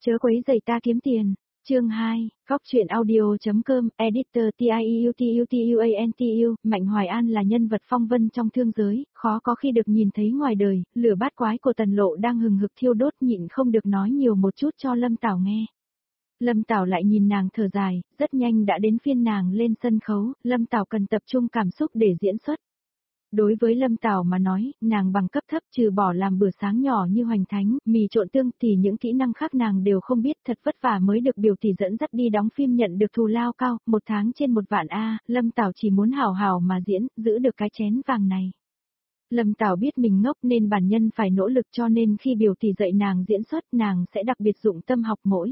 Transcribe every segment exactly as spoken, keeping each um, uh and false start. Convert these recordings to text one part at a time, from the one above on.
Chớ quấy rầy ta kiếm tiền. Chương hai, Góc truyện audio.com, editor tiututuantu, Mạnh Hoài An là nhân vật phong vân trong thương giới, khó có khi được nhìn thấy ngoài đời, lửa bát quái của Tần Lộ đang hừng hực thiêu đốt nhịn không được nói nhiều một chút cho Lâm Tảo nghe. Lâm Tảo lại nhìn nàng thở dài, rất nhanh đã đến phiên nàng lên sân khấu, Lâm Tảo cần tập trung cảm xúc để diễn xuất. Đối với Lâm Tảo mà nói, nàng bằng cấp thấp trừ bỏ làm bữa sáng nhỏ như hoành thánh, mì trộn tương thì những kỹ năng khác nàng đều không biết, thật vất vả mới được biểu tỷ dẫn dắt đi đóng phim nhận được thù lao cao, một tháng trên một vạn A, Lâm Tảo chỉ muốn hào hào mà diễn, giữ được cái chén vàng này. Lâm Tảo biết mình ngốc nên bản nhân phải nỗ lực cho nên khi biểu tỷ dạy nàng diễn xuất nàng sẽ đặc biệt dụng tâm học mỗi.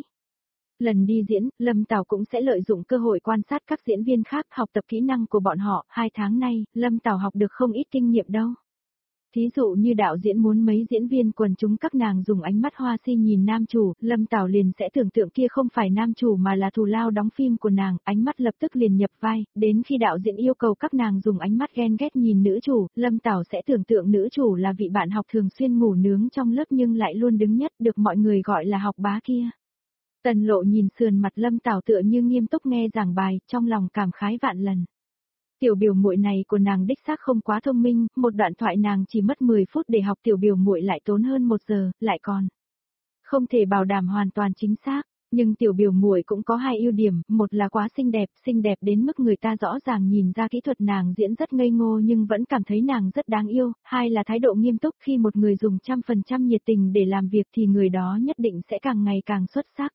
Lần đi diễn, Lâm Tảo cũng sẽ lợi dụng cơ hội quan sát các diễn viên khác học tập kỹ năng của bọn họ. Hai tháng nay, Lâm Tảo học được không ít kinh nghiệm đâu. Thí dụ như đạo diễn muốn mấy diễn viên quần chúng các nàng dùng ánh mắt hoa si nhìn nam chủ, Lâm Tảo liền sẽ tưởng tượng kia không phải nam chủ mà là thù lao đóng phim của nàng, ánh mắt lập tức liền nhập vai, đến khi đạo diễn yêu cầu các nàng dùng ánh mắt ghen ghét nhìn nữ chủ, Lâm Tảo sẽ tưởng tượng nữ chủ là vị bạn học thường xuyên ngủ nướng trong lớp nhưng lại luôn đứng nhất được mọi người gọi là học bá kia. Tần Lộ nhìn sườn mặt Lâm Tảo tựa như nghiêm túc nghe giảng bài, trong lòng cảm khái vạn lần. Tiểu biểu muội này của nàng đích xác không quá thông minh, một đoạn thoại nàng chỉ mất mười phút để học tiểu biểu muội lại tốn hơn một giờ, lại còn không thể bảo đảm hoàn toàn chính xác, nhưng tiểu biểu muội cũng có hai ưu điểm, một là quá xinh đẹp, xinh đẹp đến mức người ta rõ ràng nhìn ra kỹ thuật nàng diễn rất ngây ngô nhưng vẫn cảm thấy nàng rất đáng yêu, hai là thái độ nghiêm túc, khi một người dùng trăm phần trăm nhiệt tình để làm việc thì người đó nhất định sẽ càng ngày càng xuất sắc.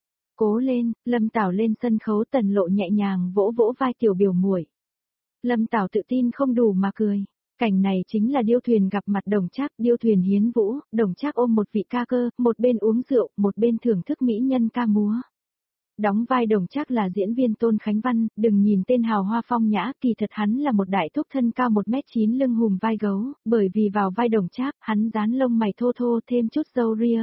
Cố lên, Lâm Tảo lên sân khấu, Tần Lộ nhẹ nhàng vỗ vỗ vai tiểu biểu muội. Lâm Tảo tự tin không đủ mà cười. Cảnh này chính là Điêu Thuyền gặp mặt Đồng Trác, Điêu Thuyền hiến vũ, Đồng Trác ôm một vị ca cơ, một bên uống rượu, một bên thưởng thức mỹ nhân ca múa. Đóng vai Đồng Trác là diễn viên Tôn Khánh Văn, đừng nhìn tên hào hoa phong nhã, kỳ thật hắn là một đại thúc thân cao một mét chín lưng hùm vai gấu, bởi vì vào vai Đồng Trác, hắn dán lông mày thô thô thêm chút râu ria.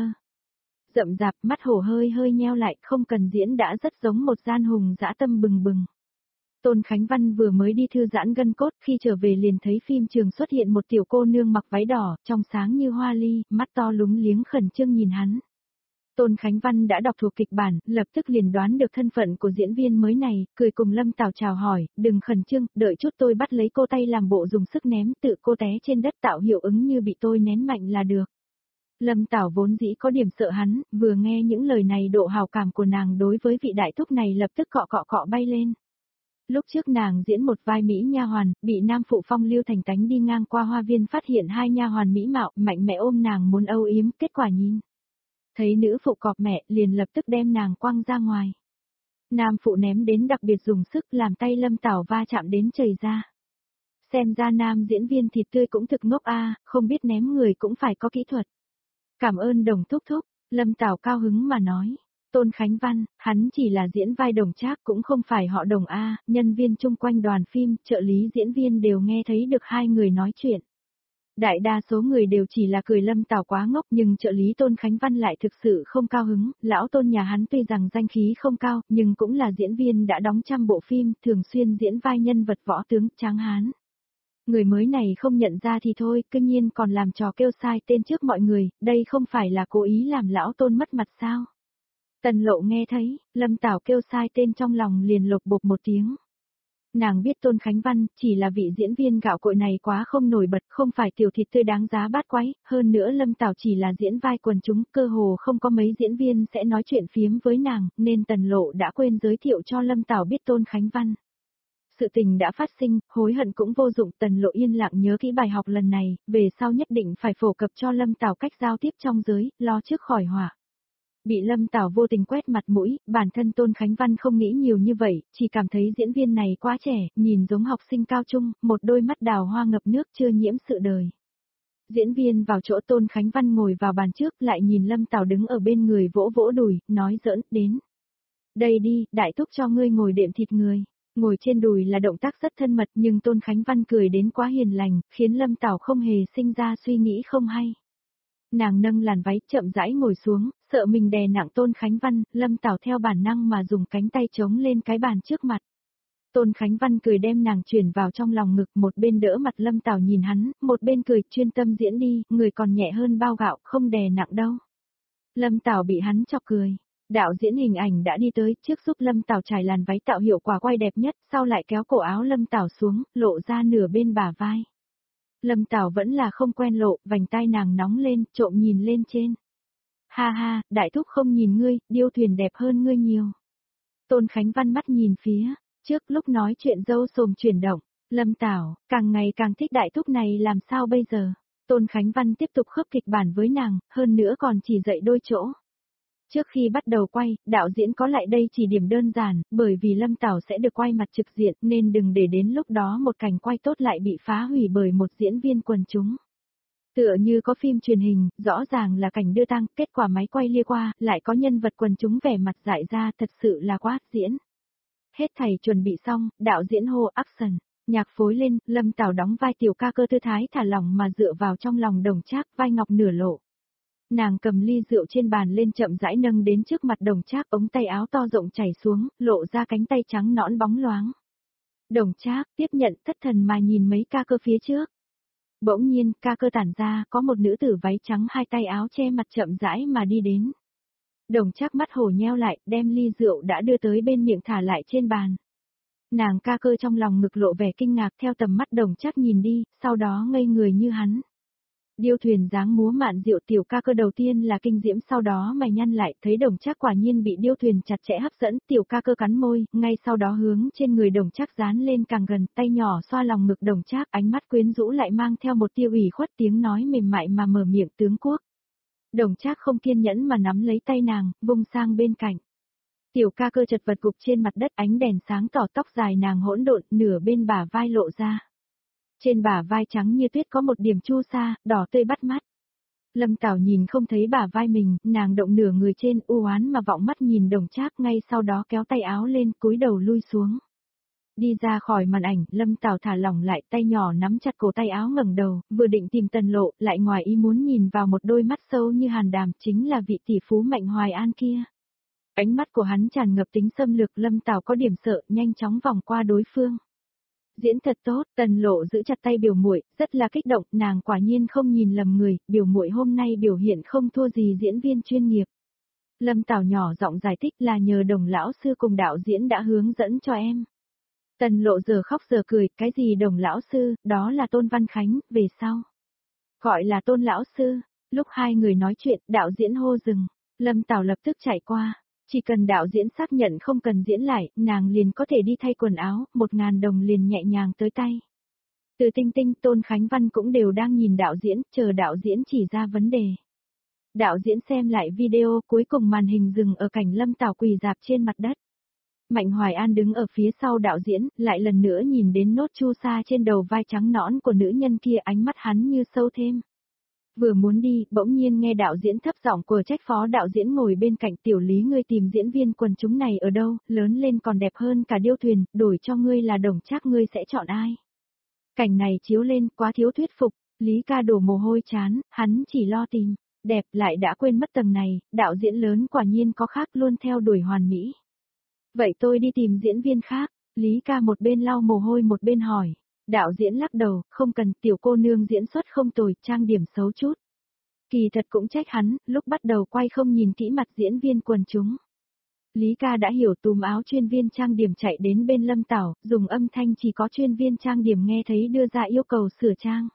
Rậm rạp, mắt hổ hơi hơi nheo lại, không cần diễn đã rất giống một gian hùng dã tâm bừng bừng. Tôn Khánh Văn vừa mới đi thư giãn gân cốt, khi trở về liền thấy phim trường xuất hiện một tiểu cô nương mặc váy đỏ, trong sáng như hoa ly, mắt to lúng liếng khẩn trương nhìn hắn. Tôn Khánh Văn đã đọc thuộc kịch bản, lập tức liền đoán được thân phận của diễn viên mới này, cười cùng Lâm Tảo chào hỏi, đừng khẩn trương, đợi chút tôi bắt lấy cô, tay làm bộ dùng sức ném, tự cô té trên đất tạo hiệu ứng như bị tôi nén mạnh là được. Lâm Tảo vốn dĩ có điểm sợ hắn, vừa nghe những lời này độ hào cảm của nàng đối với vị đại thúc này lập tức cọ cọ cọ bay lên. Lúc trước nàng diễn một vai mỹ nha hoàn, bị nam phụ Phong Lưu Thành Tánh đi ngang qua hoa viên phát hiện hai nha hoàn mỹ mạo, mạnh mẽ ôm nàng muốn âu yếm, kết quả nhìn thấy nữ phụ cọp mẹ, liền lập tức đem nàng quăng ra ngoài. Nam phụ ném đến đặc biệt dùng sức làm tay Lâm Tảo va chạm đến chảy ra. Xem ra nam diễn viên thịt tươi cũng thực ngốc a, không biết ném người cũng phải có kỹ thuật. Cảm ơn Đồng thúc thúc, Lâm Tảo cao hứng mà nói. Tôn Khánh Văn, hắn chỉ là diễn vai Đồng Trác cũng không phải họ Đồng A, nhân viên chung quanh đoàn phim, trợ lý diễn viên đều nghe thấy được hai người nói chuyện. Đại đa số người đều chỉ là cười Lâm Tảo quá ngốc nhưng trợ lý Tôn Khánh Văn lại thực sự không cao hứng, lão Tôn nhà hắn tuy rằng danh khí không cao nhưng cũng là diễn viên đã đóng trăm bộ phim, thường xuyên diễn vai nhân vật võ tướng, tráng hán. Người mới này không nhận ra thì thôi, cư nhiên còn làm trò kêu sai tên trước mọi người, đây không phải là cố ý làm lão Tôn mất mặt sao? Tần Lộ nghe thấy, Lâm Tảo kêu sai tên trong lòng liền lột bột một tiếng. Nàng biết Tôn Khánh Văn chỉ là vị diễn viên gạo cội này quá không nổi bật, không phải tiểu thịt tươi đáng giá bát quái, hơn nữa Lâm Tảo chỉ là diễn vai quần chúng, cơ hồ không có mấy diễn viên sẽ nói chuyện phiếm với nàng, nên Tần Lộ đã quên giới thiệu cho Lâm Tảo biết Tôn Khánh Văn. Sự tình đã phát sinh, hối hận cũng vô dụng, Tần Lộ yên lặng nhớ kỹ bài học lần này, về sau nhất định phải phổ cập cho Lâm Tảo cách giao tiếp trong giới, lo trước khỏi họa. Bị Lâm Tảo vô tình quét mặt mũi, bản thân Tôn Khánh Văn không nghĩ nhiều như vậy, chỉ cảm thấy diễn viên này quá trẻ, nhìn giống học sinh cao trung, một đôi mắt đào hoa ngập nước chưa nhiễm sự đời. Diễn viên vào chỗ Tôn Khánh Văn ngồi vào bàn trước lại nhìn Lâm Tảo đứng ở bên người vỗ vỗ đùi, nói giỡn, đến. Đây đi, đại thúc cho ngươi ngồi đệm thịt người. Ngồi trên đùi là động tác rất thân mật nhưng Tôn Khánh Văn cười đến quá hiền lành, khiến Lâm Tảo không hề sinh ra suy nghĩ không hay. Nàng nâng làn váy chậm rãi ngồi xuống, sợ mình đè nặng Tôn Khánh Văn, Lâm Tảo theo bản năng mà dùng cánh tay chống lên cái bàn trước mặt. Tôn Khánh Văn cười đem nàng chuyển vào trong lòng ngực, một bên đỡ mặt Lâm Tảo nhìn hắn, một bên cười chuyên tâm diễn đi, người còn nhẹ hơn bao gạo, không đè nặng đâu. Lâm Tảo bị hắn chọc cười. Đạo diễn hình ảnh đã đi tới, trước giúp Lâm Tảo trải làn váy tạo hiệu quả quay đẹp nhất, sau lại kéo cổ áo Lâm Tảo xuống, lộ ra nửa bên bả vai. Lâm Tảo vẫn là không quen lộ, vành tai nàng nóng lên, trộm nhìn lên trên. Ha ha, đại thúc không nhìn ngươi, điêu thuyền đẹp hơn ngươi nhiều. Tôn Khánh Văn mắt nhìn phía, trước lúc nói chuyện dâu sồm chuyển động, Lâm Tảo, càng ngày càng thích đại thúc này làm sao bây giờ. Tôn Khánh Văn tiếp tục khớp kịch bản với nàng, hơn nữa còn chỉ dạy đôi chỗ. Trước khi bắt đầu quay, đạo diễn có lại đây chỉ điểm đơn giản, bởi vì Lâm Tảo sẽ được quay mặt trực diện nên đừng để đến lúc đó một cảnh quay tốt lại bị phá hủy bởi một diễn viên quần chúng. Tựa như có phim truyền hình, rõ ràng là cảnh đưa tang, kết quả máy quay lia qua, lại có nhân vật quần chúng vẻ mặt dại ra, thật sự là quá diễn. Hết thầy chuẩn bị xong, đạo diễn hô action, nhạc phối lên, Lâm Tảo đóng vai tiểu ca cơ tư thái thả lỏng mà dựa vào trong lòng Đồng Trác, vai ngọc nửa lộ. Nàng cầm ly rượu trên bàn lên chậm rãi nâng đến trước mặt Đồng Trác, ống tay áo to rộng chảy xuống, lộ ra cánh tay trắng nõn bóng loáng. Đồng Trác tiếp nhận thất thần mà nhìn mấy ca cơ phía trước. Bỗng nhiên, ca cơ tản ra, có một nữ tử váy trắng hai tay áo che mặt chậm rãi mà đi đến. Đồng Trác mắt hổ nheo lại, đem ly rượu đã đưa tới bên miệng thả lại trên bàn. Nàng ca cơ trong lòng ngực lộ vẻ kinh ngạc theo tầm mắt Đồng Trác nhìn đi, sau đó ngây người như hắn. Điêu thuyền dáng múa mạn diệu tiểu ca cơ đầu tiên là kinh diễm, sau đó mày nhăn lại, thấy Đồng Trác quả nhiên bị điêu thuyền chặt chẽ hấp dẫn, tiểu ca cơ cắn môi, ngay sau đó hướng trên người Đồng Trác dán lên càng gần, tay nhỏ xoa lòng ngực Đồng Trác, ánh mắt quyến rũ lại mang theo một tia ủy khuất, tiếng nói mềm mại mà mở miệng tướng quốc. Đồng Trác không kiên nhẫn mà nắm lấy tay nàng, vung sang bên cạnh. Tiểu ca cơ chật vật gục trên mặt đất, ánh đèn sáng tỏ, tóc dài nàng hỗn độn, nửa bên bả vai lộ ra. Trên bả vai trắng như tuyết có một điểm chu sa, đỏ tươi bắt mắt. Lâm Tảo nhìn không thấy bả vai mình, nàng động nửa người trên, u oán mà vọng mắt nhìn Đồng Trác, ngay sau đó kéo tay áo lên, cúi đầu lui xuống. Đi ra khỏi màn ảnh, Lâm Tảo thả lỏng lại, tay nhỏ nắm chặt cổ tay áo, ngẩng đầu, vừa định tìm Tần Lộ, lại ngoài ý muốn nhìn vào một đôi mắt sâu như hàn đàm, chính là vị tỷ phú Mạnh Hoài An kia. Ánh mắt của hắn tràn ngập tính xâm lược, Lâm Tảo có điểm sợ, nhanh chóng vòng qua đối phương. Diễn thật tốt, Tần Lộ giữ chặt tay biểu muội, rất là kích động, nàng quả nhiên không nhìn lầm người, biểu muội hôm nay biểu hiện không thua gì diễn viên chuyên nghiệp. Lâm Tảo nhỏ giọng giải thích là nhờ Đồng lão sư cùng đạo diễn đã hướng dẫn cho em. Tần Lộ giờ khóc giờ cười, cái gì Đồng lão sư, đó là Tôn Văn Khánh, về sau. Gọi là Tôn lão sư, lúc hai người nói chuyện, đạo diễn hô dừng, Lâm Tảo lập tức chạy qua. Chỉ cần đạo diễn xác nhận không cần diễn lại, nàng liền có thể đi thay quần áo, một ngàn đồng liền nhẹ nhàng tới tay. Từ Tinh Tinh, Tôn Khánh Văn cũng đều đang nhìn đạo diễn, chờ đạo diễn chỉ ra vấn đề. Đạo diễn xem lại video, cuối cùng màn hình dừng ở cảnh Lâm Tảo quỳ rạp trên mặt đất. Mạnh Hoài An đứng ở phía sau đạo diễn, lại lần nữa nhìn đến nốt chu sa trên đầu vai trắng nõn của nữ nhân kia, ánh mắt hắn như sâu thêm. Vừa muốn đi, bỗng nhiên nghe đạo diễn thấp giọng của trách phó đạo diễn ngồi bên cạnh, tiểu Lý, ngươi tìm diễn viên quần chúng này ở đâu, lớn lên còn đẹp hơn cả điêu thuyền, đổi cho ngươi là Đồng Trác ngươi sẽ chọn ai? Cảnh này chiếu lên quá thiếu thuyết phục, Lý ca đổ mồ hôi chán, hắn chỉ lo tìm, đẹp lại đã quên mất tầng này, đạo diễn lớn quả nhiên có khác, luôn theo đuổi hoàn mỹ. Vậy tôi đi tìm diễn viên khác, Lý ca một bên lau mồ hôi một bên hỏi. Đạo diễn lắc đầu, không cần, tiểu cô nương diễn xuất không tồi, trang điểm xấu chút. Kỳ thật cũng trách hắn, lúc bắt đầu quay không nhìn kỹ mặt diễn viên quần chúng. Lý ca đã hiểu, túm áo chuyên viên trang điểm chạy đến bên Lâm Tảo, dùng âm thanh chỉ có chuyên viên trang điểm nghe thấy đưa ra yêu cầu sửa trang.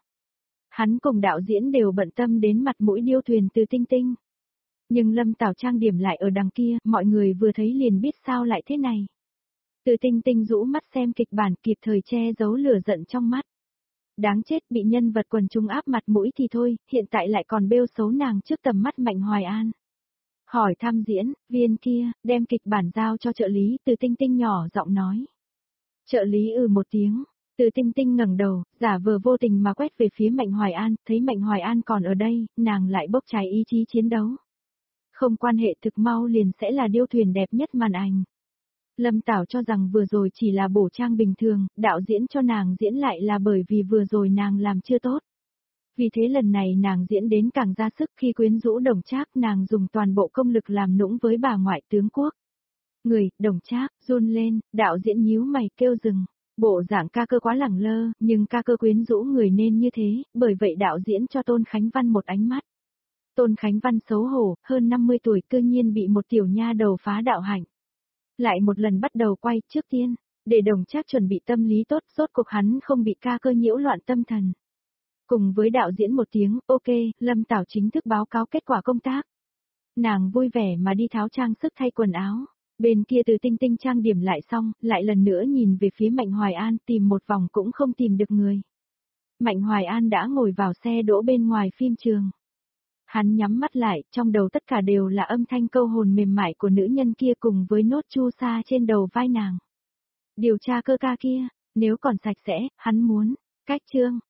Hắn cùng đạo diễn đều bận tâm đến mặt mũi điêu thuyền Từ Tinh Tinh. Nhưng Lâm Tảo trang điểm lại ở đằng kia, mọi người vừa thấy liền biết sao lại thế này. Từ Tinh Tinh rũ mắt xem kịch bản, kịp thời che giấu lửa giận trong mắt. Đáng chết, bị nhân vật quần chúng áp mặt mũi thì thôi, hiện tại lại còn bêu xấu nàng trước tầm mắt Mạnh Hoài An. Hỏi thăm diễn, viên kia, đem kịch bản giao cho trợ lý, Từ Tinh Tinh nhỏ giọng nói. Trợ lý ừ một tiếng, Từ Tinh Tinh ngẩng đầu, giả vờ vô tình mà quét về phía Mạnh Hoài An, thấy Mạnh Hoài An còn ở đây, nàng lại bốc cháy ý chí chiến đấu. Không quan hệ, thực mau liền sẽ là điêu thuyền đẹp nhất màn ảnh. Lâm Tảo cho rằng vừa rồi chỉ là bổ trang bình thường, đạo diễn cho nàng diễn lại là bởi vì vừa rồi nàng làm chưa tốt. Vì thế lần này nàng diễn đến càng ra sức, khi quyến rũ Đồng Trác, nàng dùng toàn bộ công lực làm nũng với bà ngoại tướng quốc. Người, Đồng Trác, run lên, đạo diễn nhíu mày kêu dừng. Bộ dạng ca cơ quá lẳng lơ, nhưng ca cơ quyến rũ người nên như thế, bởi vậy đạo diễn cho Tôn Khánh Văn một ánh mắt. Tôn Khánh Văn xấu hổ, hơn năm mươi tuổi cư nhiên bị một tiểu nha đầu phá đạo hạnh. Lại một lần bắt đầu quay, trước tiên, để Đồng Trác chuẩn bị tâm lý tốt, rốt cuộc hắn không bị ca cơ nhiễu loạn tâm thần. Cùng với đạo diễn một tiếng, ok, Lâm Tảo chính thức báo cáo kết quả công tác. Nàng vui vẻ mà đi tháo trang sức thay quần áo. Bên kia Từ Tinh Tinh trang điểm lại xong, lại lần nữa nhìn về phía Mạnh Hoài An, tìm một vòng cũng không tìm được người. Mạnh Hoài An đã ngồi vào xe đỗ bên ngoài phim trường. Hắn nhắm mắt lại, trong đầu tất cả đều là âm thanh câu hồn mềm mại của nữ nhân kia cùng với nốt chu sa trên đầu vai nàng. Điều tra cơ ca kia, nếu còn sạch sẽ, hắn muốn, cách chương.